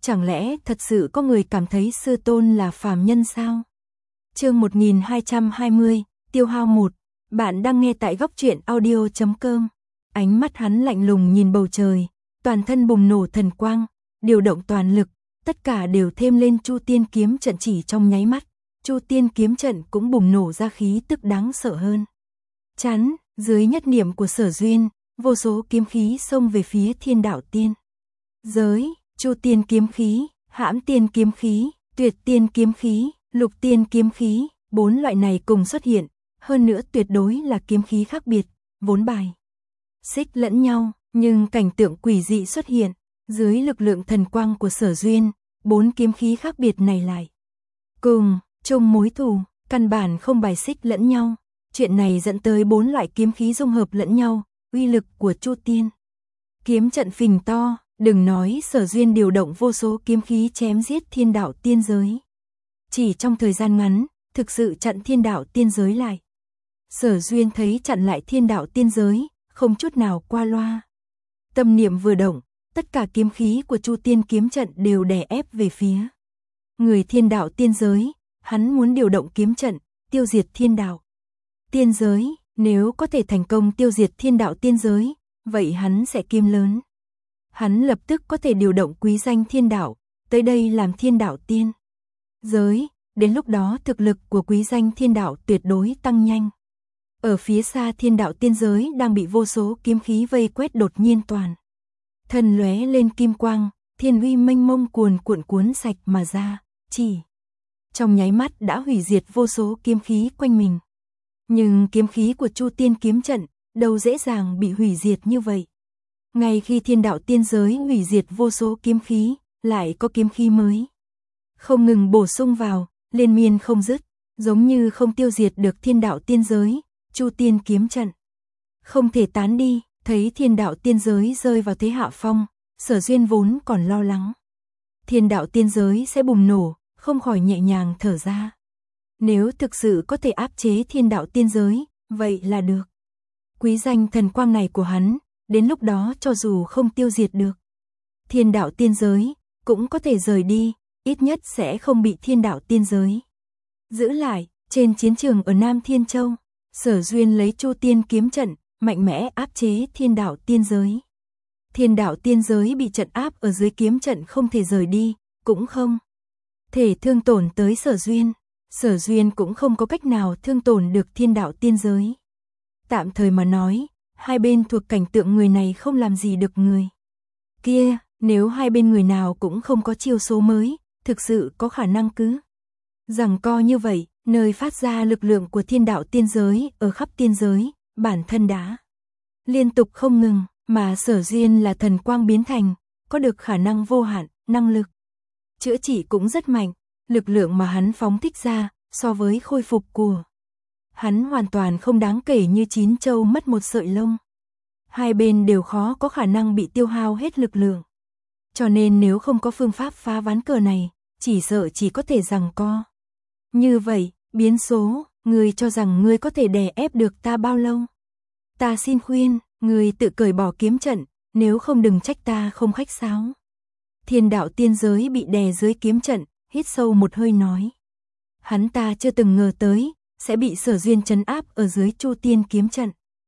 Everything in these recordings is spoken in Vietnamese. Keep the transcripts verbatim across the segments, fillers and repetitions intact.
chẳng lẽ thật sự có người cảm thấy sư tôn là phàm nhân sao? Chương một nghìn hai trăm hai mươi, tiêu hao một. Bạn đang nghe tại góc truyện audio chấm com. Ánh mắt hắn lạnh lùng nhìn bầu trời, toàn thân bùng nổ thần quang, điều động toàn lực, tất cả đều thêm lên Chu Tiên kiếm trận chỉ trong nháy mắt. Chu Tiên kiếm trận cũng bùng nổ ra khí tức đáng sợ hơn. Chắn, dưới nhất niệm của Sở Duyên, vô số kiếm khí xông về phía Thiên Đạo Tiên giới. Chu Tiên kiếm khí, Hãm Tiên kiếm khí, Tuyệt Tiên kiếm khí, Lục Tiên kiếm khí, bốn loại này cùng xuất hiện, hơn nữa tuyệt đối là kiếm khí khác biệt, vốn bài xích lẫn nhau, nhưng cảnh tượng quỷ dị xuất hiện, dưới lực lượng thần quang của Sở Duyên, bốn kiếm khí khác biệt này lại cùng chung mối thù, căn bản không bài xích lẫn nhau. Chuyện này dẫn tới bốn loại kiếm khí dung hợp lẫn nhau, uy lực của Chu Tiên kiếm trận phình to, đừng nói Sở Duyên điều động vô số kiếm khí chém giết Thiên Đạo Tiên giới. Chỉ trong thời gian ngắn, thực sự chặn Thiên Đạo Tiên giới lại. Sở Duyên thấy chặn lại Thiên Đạo Tiên giới, không chút nào qua loa. Tâm niệm vừa động, tất cả kiếm khí của Chu Tiên kiếm trận đều đè ép về phía người Thiên Đạo Tiên giới, hắn muốn điều động kiếm trận, tiêu diệt Thiên Đạo Tiên giới, nếu có thể thành công tiêu diệt Thiên Đạo Tiên giới, vậy hắn sẽ kiếm lớn. Hắn lập tức có thể điều động quý danh Thiên Đạo, tới đây làm Thiên Đạo Tiên giới, đến lúc đó thực lực của quý danh Thiên Đạo tuyệt đối tăng nhanh. Ở phía xa Thiên Đạo Tiên giới đang bị vô số kiếm khí vây quét, đột nhiên toàn thân lóe lên kim quang, thiên uy mênh mông cuồn cuộn cuốn sạch mà ra, chỉ trong nháy mắt đã hủy diệt vô số kiếm khí quanh mình. Nhưng kiếm khí của Chu Tiên kiếm trận đâu dễ dàng bị hủy diệt như vậy. Ngay khi Thiên Đạo Tiên giới hủy diệt vô số kiếm khí, lại có kiếm khí mới không ngừng bổ sung vào, liên miên không dứt, giống như không tiêu diệt được Thiên Đạo Tiên giới. Chu Tiên kiếm trận không thể tán đi, thấy Thiên Đạo Tiên giới rơi vào thế hạ phong, Sở Duyên vốn còn lo lắng Thiên Đạo Tiên giới sẽ bùng nổ, không khỏi nhẹ nhàng thở ra. Nếu thực sự có thể áp chế Thiên Đạo Tiên giới, vậy là được. Quý danh thần quang này của hắn, đến lúc đó cho dù không tiêu diệt được Thiên Đạo Tiên giới, cũng có thể rời đi, ít nhất sẽ không bị Thiên Đạo Tiên giới giữ lại. Trên chiến trường ở Nam Thiên Châu, Sở Duyên lấy Chu Tiên kiếm trận, mạnh mẽ áp chế Thiên Đạo Tiên giới. Thiên Đạo Tiên giới bị trận áp ở dưới kiếm trận, không thể rời đi, cũng không thể thương tổn tới Sở Duyên. Sở Duyên cũng không có cách nào thương tổn được Thiên Đạo Tiên giới. Tạm thời mà nói, hai bên thuộc cảnh tượng người này không làm gì được người kia, nếu hai bên người nào cũng không có chiêu số mới, thực sự có khả năng cứ giằng co như vậy, nơi phát ra lực lượng của Thiên Đạo Tiên giới ở khắp tiên giới, bản thân đã liên tục không ngừng, mà Sở Duyên là thần quang biến thành, có được khả năng vô hạn, năng lực chữa trị cũng rất mạnh, lực lượng mà hắn phóng thích ra, so với khôi phục của hắn hoàn toàn không đáng kể như chín châu mất một sợi lông. Hai bên đều khó có khả năng bị tiêu hao hết lực lượng. Cho nên nếu không có phương pháp phá ván cờ này, chỉ sợ chỉ có thể giằng co. Như vậy, biến số, ngươi cho rằng ngươi có thể đè ép được ta bao lâu? Ta xin khuyên, ngươi tự cởi bỏ kiếm trận, nếu không đừng trách ta không khách sáo. Thiên Đạo Tiên giới bị đè dưới kiếm trận, hít sâu một hơi nói. Hắn ta chưa từng ngờ tới, sẽ bị Sở Duyên trấn áp ở dưới Chu Tiên kiếm trận.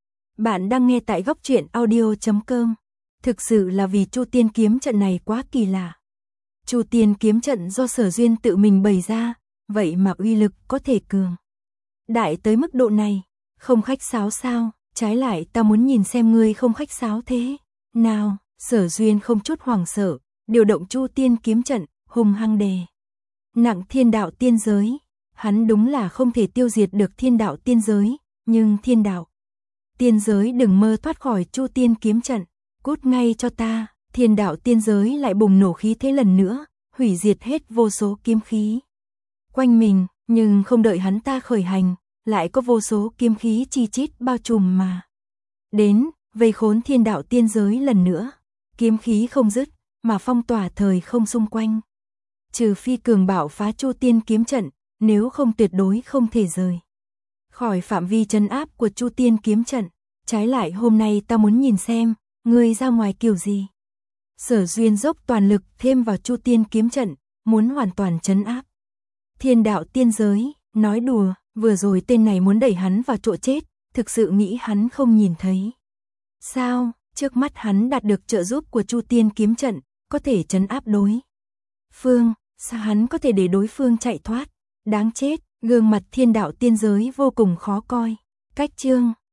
Bạn đang nghe tại góc truyện audio chấm com. Thực sự là vì Chu Tiên kiếm trận này quá kỳ lạ. Chu Tiên kiếm trận do Sở Duyên tự mình bày ra, vậy mà uy lực có thể cường đại tới mức độ này. Không khách sáo sao? Trái lại ta muốn nhìn xem ngươi không khách sáo thế nào. Sở Duyên không chút hoảng sợ, điều động Chu Tiên kiếm trận, hung hăng đè nặng Thiên Đạo Tiên giới. Hắn đúng là không thể tiêu diệt được Thiên Đạo Tiên giới, nhưng Thiên Đạo Tiên giới đừng mơ thoát khỏi Chu Tiên kiếm trận, cút ngay cho ta. Thiên Đạo Tiên giới lại bùng nổ khí thế lần nữa, hủy diệt hết vô số kiếm khí quanh mình, nhưng không đợi hắn ta khởi hành, lại có vô số kiếm khí chi chít bao trùm mà đến, vây khốn Thiên Đạo Tiên giới lần nữa. Kiếm khí không dứt, mà phong tỏa thời không xung quanh. Trừ phi cường bạo phá Chu Tiên kiếm trận, nếu không tuyệt đối không thể rời khỏi phạm vi trấn áp của Chu Tiên kiếm trận. Trái lại hôm nay ta muốn nhìn xem, ngươi ra ngoài kiểu gì. Sở Duyên dốc toàn lực thêm vào Chu Tiên kiếm trận, muốn hoàn toàn trấn áp thiên đạo tiên giới, nói đùa, vừa rồi tên này muốn đẩy hắn vào chỗ chết, thực sự nghĩ hắn không nhìn thấy. Sao, trước mắt hắn đạt được trợ giúp của Chu Tiên kiếm trận, có thể trấn áp đối phương, sao hắn có thể để đối phương chạy thoát, đáng chết, gương mặt thiên đạo tiên giới vô cùng khó coi. Cách chương